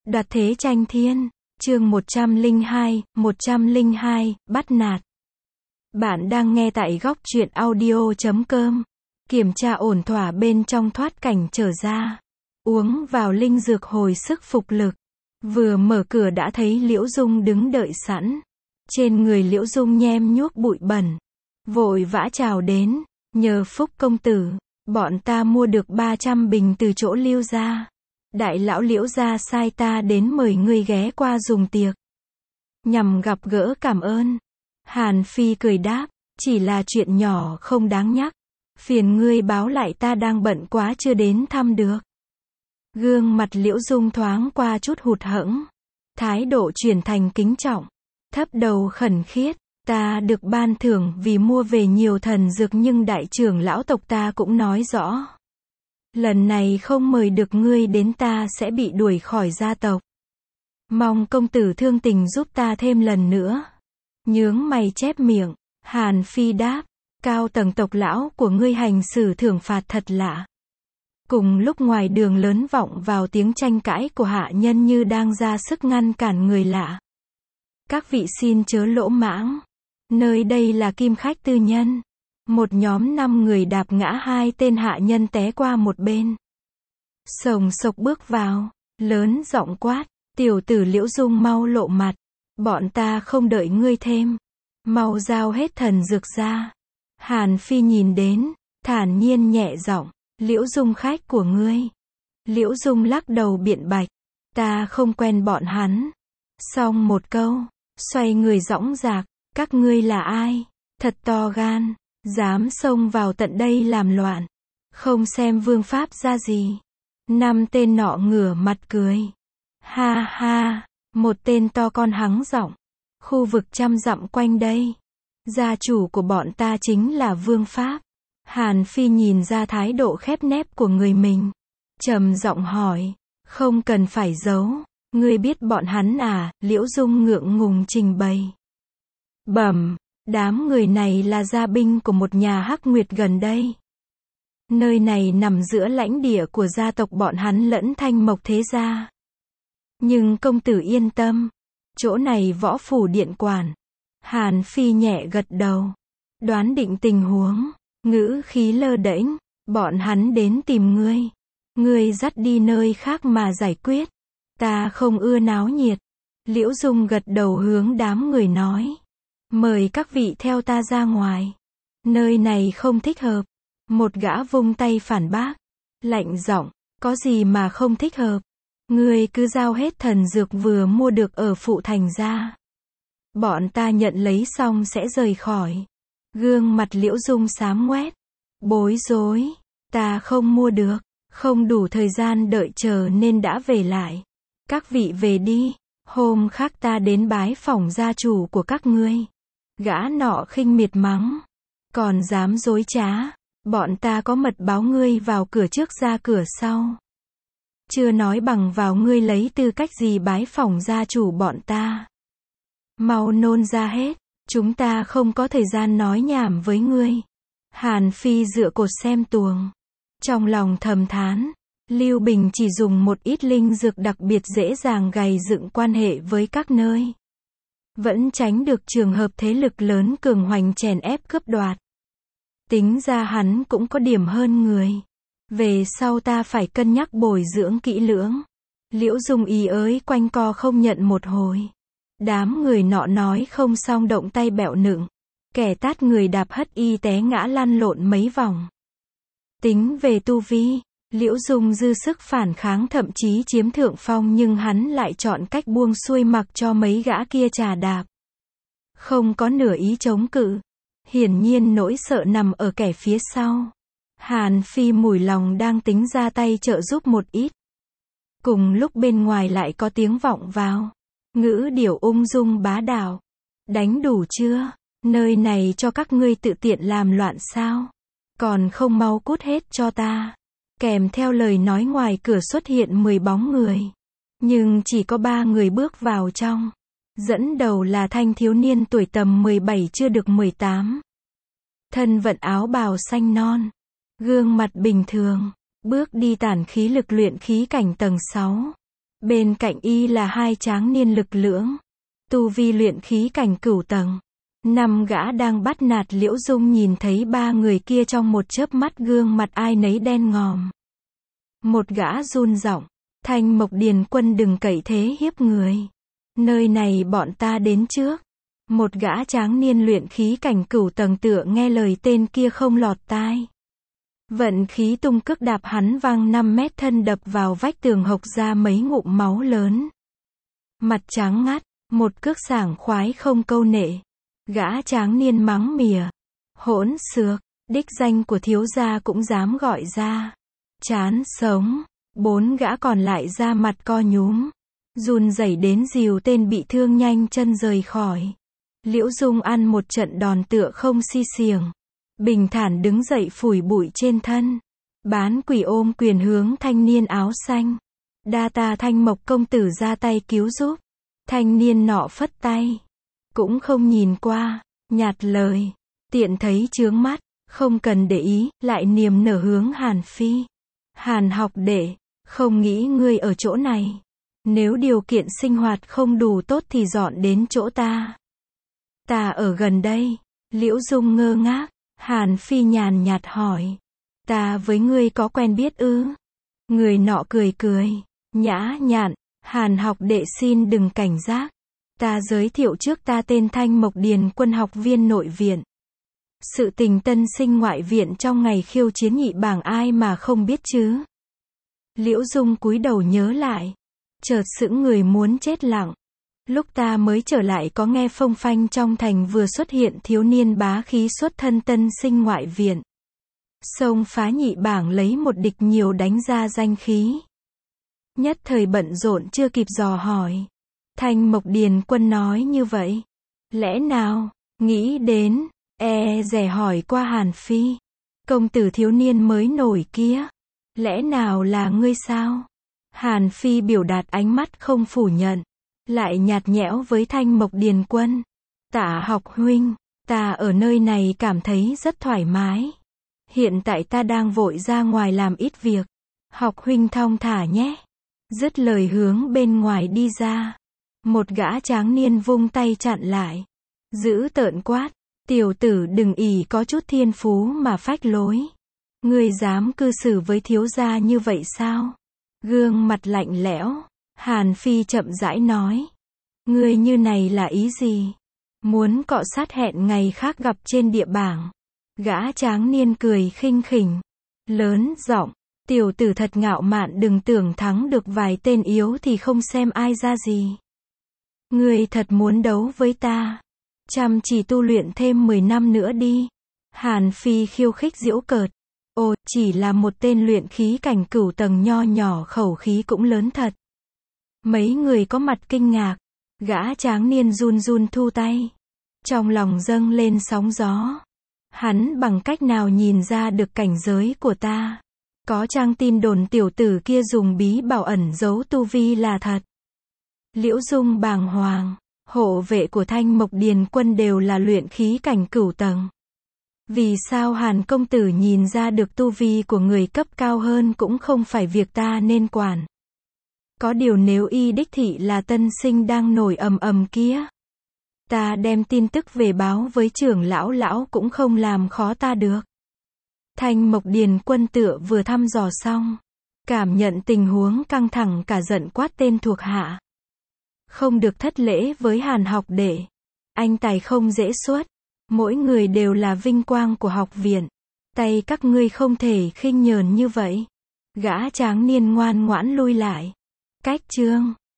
Đoạt thế tranh thiên, chương 102, bắt nạt. Bạn đang nghe tại góc truyện audio.com. Kiểm tra ổn thỏa bên trong thoát cảnh trở ra. Uống vào linh dược hồi sức phục lực. Vừa mở cửa đã thấy Liễu Dung đứng đợi sẵn. Trên người Liễu Dung nhem nhuốc bụi bẩn. Vội vã chào đến, nhờ Phúc công tử, bọn ta mua được 300 bình từ chỗ Lưu gia. Đại lão Liễu gia sai ta đến mời ngươi ghé qua dùng tiệc. Nhằm gặp gỡ cảm ơn. Hàn Phi cười đáp, chỉ là chuyện nhỏ không đáng nhắc. Phiền ngươi báo lại ta đang bận quá chưa đến thăm được. Gương mặt Liễu Dung thoáng qua chút hụt hẫng. Thái độ chuyển thành kính trọng. Thấp đầu khẩn khiết, ta được ban thưởng vì mua về nhiều thần dược nhưng đại trưởng lão tộc ta cũng nói rõ. Lần này không mời được ngươi đến ta sẽ bị đuổi khỏi gia tộc. Mong công tử thương tình giúp ta thêm lần nữa. Nhướng mày chép miệng, Hàn Phi đáp, cao tầng tộc lão của ngươi hành xử thưởng phạt thật lạ. Cùng lúc ngoài đường lớn vọng vào tiếng tranh cãi của hạ nhân như đang ra sức ngăn cản người lạ. Các vị xin chớ lỗ mãng. Nơi đây là kim khách tư nhân. Một nhóm 5 người đạp ngã 2 tên hạ nhân té qua một bên. Sồng sộc bước vào, lớn giọng quát, tiểu tử Liễu Dung mau lộ mặt. Bọn ta không đợi ngươi thêm. Mau giao hết thần dược ra. Hàn Phi nhìn đến, thản nhiên nhẹ giọng, Liễu Dung khách của ngươi. Liễu Dung lắc đầu biện bạch, ta không quen bọn hắn. Xong một câu, xoay người dõng dạc, các ngươi là ai? Thật to gan, dám xông vào tận đây làm loạn. Không xem vương pháp ra gì. 5 tên nọ ngửa mặt cười. Ha ha, một tên to con hắng giọng. Khu vực 100 dặm quanh đây. Gia chủ của bọn ta chính là vương pháp. Hàn Phi nhìn ra thái độ khép nép của người mình. Trầm giọng hỏi, không cần phải giấu. Ngươi biết bọn hắn à? Liễu Dung ngượng ngùng trình bày. Bẩm, đám người này là gia binh của một nhà hắc nguyệt gần đây. Nơi này nằm giữa lãnh địa của gia tộc bọn hắn lẫn Thanh Mộc thế gia. Nhưng công tử yên tâm, chỗ này võ phủ điện quản. Hàn Phi nhẹ gật đầu, đoán định tình huống, ngữ khí lơ đễnh, bọn hắn đến tìm ngươi. Ngươi dắt đi nơi khác mà giải quyết. Ta không ưa náo nhiệt. Liễu Dung gật đầu hướng đám người nói. Mời các vị theo ta ra ngoài. Nơi này không thích hợp. Một gã vung tay phản bác. Lạnh giọng, có gì mà không thích hợp. Ngươi cứ giao hết thần dược vừa mua được ở phụ thành ra. Bọn ta nhận lấy xong sẽ rời khỏi. Gương mặt Liễu Dung xám ngoét. Bối rối. Ta không mua được. Không đủ thời gian đợi chờ nên đã về lại. Các vị về đi. Hôm khác ta đến bái phỏng gia chủ của các ngươi. Gã nọ khinh miệt mắng. Còn dám dối trá. Bọn ta có mật báo ngươi vào cửa trước ra cửa sau. Chưa nói bằng vào ngươi lấy tư cách gì bái phỏng gia chủ bọn ta. Mau nôn ra hết. Chúng ta không có thời gian nói nhảm với ngươi. Hàn Phi dựa cột xem tuồng. Trong lòng thầm thán. Lưu Bình chỉ dùng một ít linh dược đặc biệt dễ dàng gầy dựng quan hệ với các nơi. Vẫn tránh được trường hợp thế lực lớn cường hoành chèn ép cướp đoạt. Tính ra hắn cũng có điểm hơn người. Về sau ta phải cân nhắc bồi dưỡng kỹ lưỡng. Liễu Dung ý ới quanh co không nhận một hồi. Đám người nọ nói không xong động tay bẹo nựng. Kẻ tát người đạp hất y té ngã lăn lộn mấy vòng. Tính về tu vi, Liễu Dung dư sức phản kháng thậm chí chiếm thượng phong nhưng hắn lại chọn cách buông xuôi mặc cho mấy gã kia chà đạp. Không có nửa ý chống cự. Hiển nhiên nỗi sợ nằm ở kẻ phía sau. Hàn Phi mủi lòng đang tính ra tay trợ giúp một ít. Cùng lúc bên ngoài lại có tiếng vọng vào. Ngữ điệu ung dung bá đạo. Đánh đủ chưa? Nơi này cho các ngươi tự tiện làm loạn sao? Còn không mau cút hết cho ta. Kèm theo lời nói ngoài cửa xuất hiện 10 bóng người. Nhưng chỉ có 3 người bước vào trong. Dẫn đầu là thanh thiếu niên tuổi tầm 17 chưa được 18. Thân vận áo bào xanh non. Gương mặt bình thường. Bước đi tản khí lực luyện khí cảnh tầng 6. Bên cạnh y là hai tráng niên lực lưỡng, tu vi luyện khí cảnh cửu tầng. 5 gã đang bắt nạt Liễu Dung nhìn thấy 3 người kia trong một chớp mắt gương mặt ai nấy đen ngòm. Một gã run giọng, Thanh Mộc Điền Quân đừng cậy thế hiếp người. Nơi này bọn ta đến trước. Một gã tráng niên luyện khí cảnh cửu tầng tựa nghe lời tên kia không lọt tai. Vận khí tung cước đạp hắn văng 5 mét thân đập vào vách tường hộc ra mấy ngụm máu lớn. Mặt trắng ngắt, một cước sảng khoái không câu nệ. Gã tráng niên mắng mỉa. Hỗn xược, đích danh của thiếu gia cũng dám gọi ra. Chán sống. 4 gã còn lại ra mặt co nhúm. Run rẩy đến dìu tên bị thương nhanh chân rời khỏi. Liễu Dung ăn một trận đòn tựa không si xiềng. Bình thản đứng dậy phủi bụi trên thân. Bán quỷ ôm quyền hướng thanh niên áo xanh. Đa tạ Thanh Mộc công tử ra tay cứu giúp. Thanh niên nọ phất tay. Cũng không nhìn qua, nhạt lời. Tiện thấy chướng mắt, không cần để ý, lại niềm nở hướng Hàn Phi. Hàn học đệ, không nghĩ ngươi ở chỗ này. Nếu điều kiện sinh hoạt không đủ tốt thì dọn đến chỗ ta. Ta ở gần đây. Liễu Dung ngơ ngác. Hàn Phi nhàn nhạt hỏi. Ta với ngươi có quen biết ư? Người nọ cười cười. Nhã nhặn. Hàn học đệ xin đừng cảnh giác. Ta giới thiệu trước, ta tên Thanh Mộc Điền Quân, học viên nội viện. Sự tình tân sinh ngoại viện trong ngày khiêu chiến nhị bảng ai mà không biết chứ? Liễu Dung cúi đầu nhớ lại. Chợt sững người muốn chết lặng. Lúc ta mới trở lại có nghe phong phanh trong thành vừa xuất hiện thiếu niên bá khí xuất thân tân sinh ngoại viện. Xông phá nhị bảng lấy một địch nhiều đánh ra danh khí. Nhất thời bận rộn chưa kịp dò hỏi. Thanh Mộc Điền Quân nói như vậy. Lẽ nào, nghĩ đến, dè hỏi qua Hàn Phi. Công tử thiếu niên mới nổi kia. Lẽ nào là ngươi sao? Hàn Phi biểu đạt ánh mắt không phủ nhận. Lại nhạt nhẽo với Thanh Mộc Điền Quân. Tạ học huynh, ta ở nơi này cảm thấy rất thoải mái. Hiện tại ta đang vội ra ngoài làm ít việc. Học huynh thong thả nhé. Dứt lời hướng bên ngoài đi ra. Một gã tráng niên vung tay chặn lại. Giữ tợn quát. Tiểu tử đừng ỷ có chút thiên phú mà phách lối. Ngươi dám cư xử với thiếu gia như vậy sao? Gương mặt lạnh lẽo. Hàn Phi chậm rãi nói. Ngươi như này là ý gì? Muốn cọ sát hẹn ngày khác gặp trên địa bảng. Gã tráng niên cười khinh khỉnh. Lớn giọng. Tiểu tử thật ngạo mạn, đừng tưởng thắng được vài tên yếu thì không xem ai ra gì. Ngươi thật muốn đấu với ta? Chăm chỉ tu luyện thêm 10 năm nữa đi. Hàn Phi khiêu khích giễu cợt. Ồ, chỉ là một tên luyện khí cảnh cửu tầng nho nhỏ, khẩu khí cũng lớn thật. Mấy người có mặt kinh ngạc. Gã tráng niên run run thu tay. Trong lòng dâng lên sóng gió. Hắn bằng cách nào nhìn ra được cảnh giới của ta? Có chăng tin đồn tiểu tử kia dùng bí bảo ẩn giấu tu vi là thật? Liễu Dung bàng hoàng. Hộ vệ của Thanh Mộc Điền Quân đều là luyện khí cảnh cửu tầng. Vì sao Hàn công tử nhìn ra được tu vi của người cấp cao hơn cũng không phải việc ta nên quản. Có điều nếu y đích thị là tân sinh đang nổi ầm ầm kia, ta đem tin tức về báo với trưởng lão cũng không làm khó ta được. Thanh Mộc Điền Quân tựa vừa thăm dò xong, cảm nhận tình huống căng thẳng cả giận quát tên thuộc hạ. Không được thất lễ với Hàn học đệ. Anh tài không dễ xuất. Mỗi người đều là vinh quang của học viện. Tay các ngươi không thể khinh nhờn như vậy. Gã tráng niên ngoan ngoãn lui lại. Cách chương